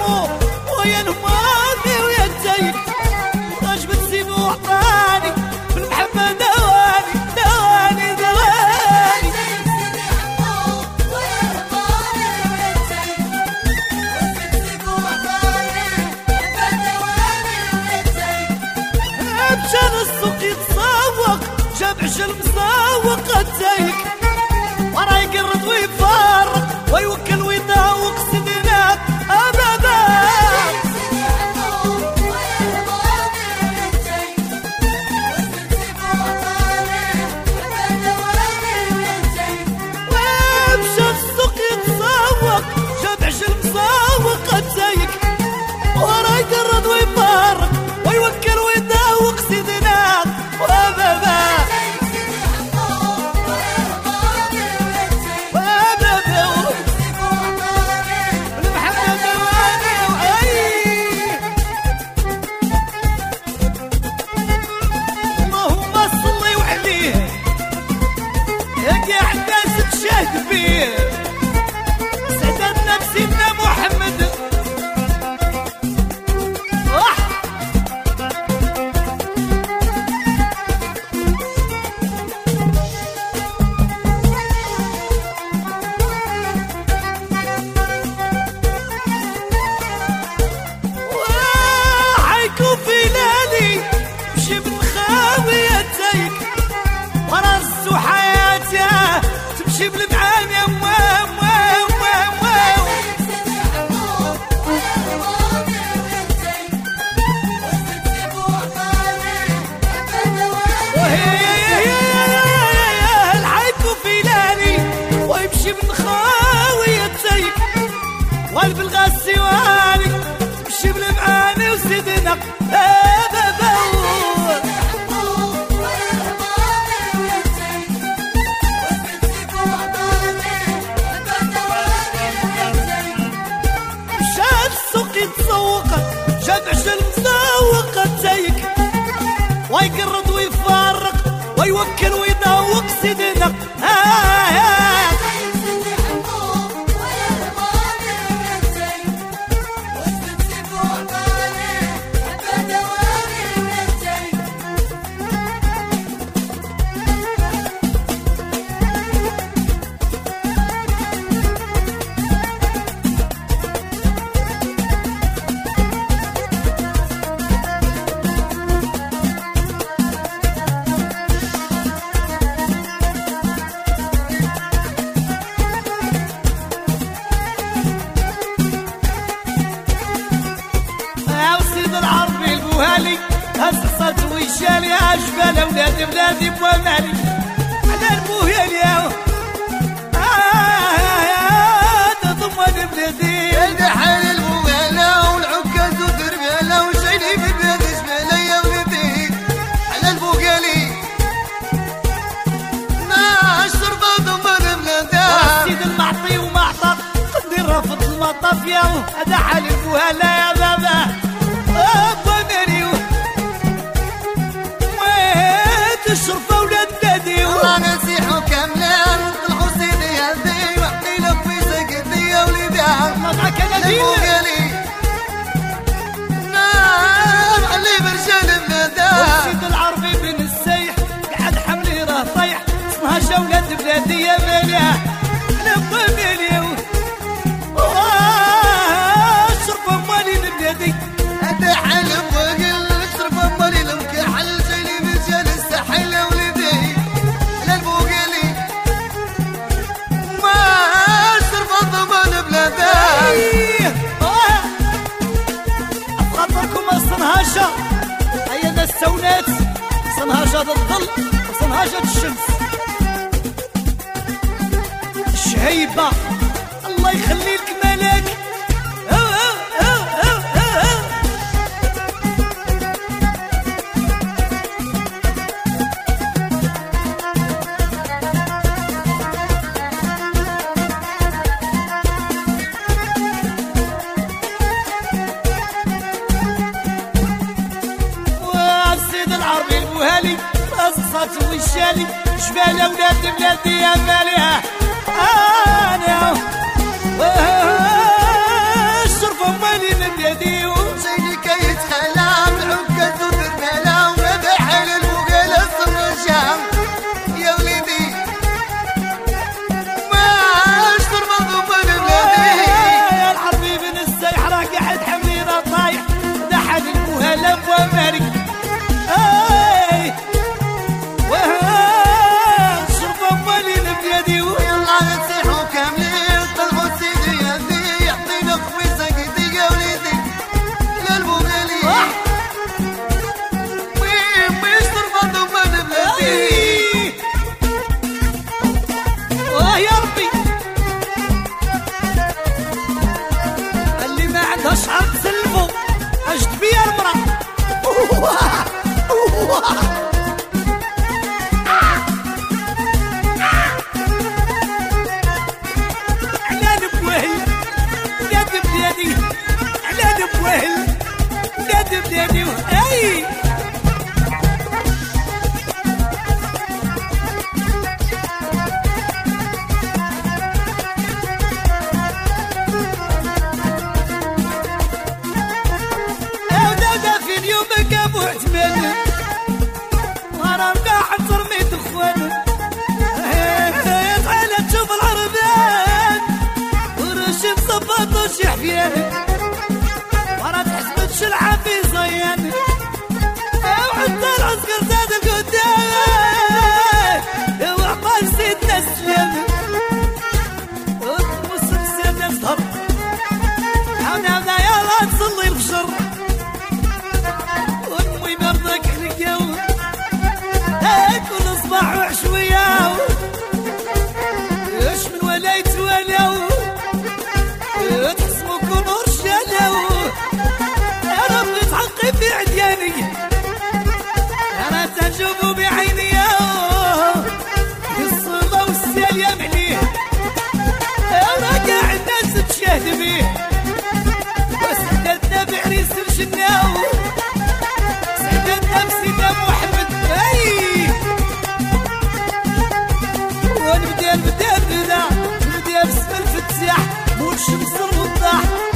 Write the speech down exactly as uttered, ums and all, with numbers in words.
ويا الماضي ويا الجاي واش بتسيبو عطاني بالمحبة دواني دواني دواني مشان السوق يتسوق جاب عشل مسوق التايك ورا يقرض ويفارق ويوكل ويداوق سدنات ابدا ومشى السوق يتسوق جاب عشل مسوق التايك ورا يقرض ويفارق ويوكل ويداوق سدنات وابدا سعدنا بسيدنا محمد وحيكون في ليلي مشي بالخاوية تايك وراسو حياته تمشي بالمعاني يا موام موام موام الحيكو في لاني ويمشي من خاوية تايك والب الغسيواني تمشي بالمعاني وسيدنا يتسوق جاب عشل مسوق التايك ويقرض ويفارق ويوكل ويداوق سيدنا هسصت ويشالي عجبال اولادي بلادي بومالي على البوهيلي اه تضمن بلادي يا حال البوهيلة والعكاز ودربالة وشيلي في بلاد جبالة يا ولدي على البوهيلي ما الشرطة ضمن بلادها السيد المعطي وما عطى قدي رافض المطاف يا هذا حال البوهيلة يا بابا الشرفة ولاد بلادي وانا نسيحو كاملين طلعو سيدي هذي وحدي لك في سكتي يا وليدها مضحك انا ديالي نار علي برجال بلادها والسيد العربي بن السيح قعد حملي راه طيح اسمها جولاد بلادي يا ماليه لبا ماليه الشرفة مالي لبلادي هذا حلم وقل الشرفة مالي لمكحل جايلي برجال الساحل يا وليدي للبوقلي ما الشرفة ضمان بلادها خاطركم الصنهاجة هيا ذا السونات صنهاجة الظل وصنهاجة الشمس الشهيبة الله يخلي لك ملاك وشالي جبال اولاد بلادي يا ماليها انا الشرفه مالي شي حفيان ورا تحسبت شلعة في صيان وحتى العسكر زاد القدام وعقال سيدنا السلام وصل سيدنا الظهر عاونا عاونا يلا تصلي البشر وامي مرضك حلقاو كل صباح وعشوية اش من ولايت ولاو تحسبوا كونوا رجالاو يا ربي تحقي في عدياني انا تنشوفوا بعيني الصلاة والسيال يا مليه انا قاع الناس تشاهد بيه وسعدتنا بعريس الجناو سعدتنا بسيدنا محمد اي ونبدا نبدا نبدا نبدا بسم الفتاح مول الشمس الوضاح